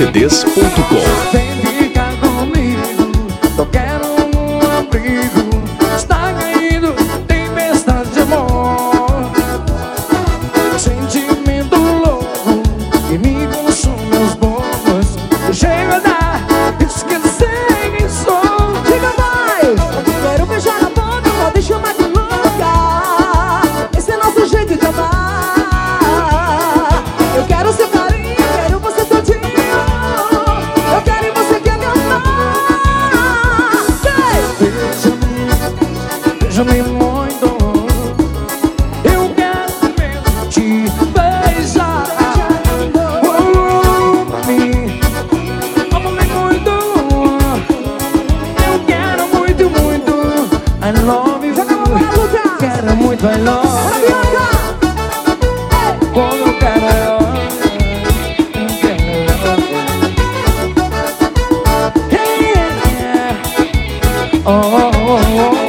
www.radiocidades.com. Vem ficar comigo, eu quero um abrigo. Está caindo tempestade de amor, sentimento louco que me consome aos poucos. Chega a dar, esquecer quem sou. Diga vai! Quero beijar na boca, pode chamar de louca. Esse é nosso jeito de amar. Eu quero seu carinho, quero você todinho. Eu quero e você quer me amar. Beija-me muito, eu quero mesmo te beijar. Ama-me muito, eu quero muito, muito. I love you, quero muito, I love you. Como eu quero, oh, oh, oh, oh.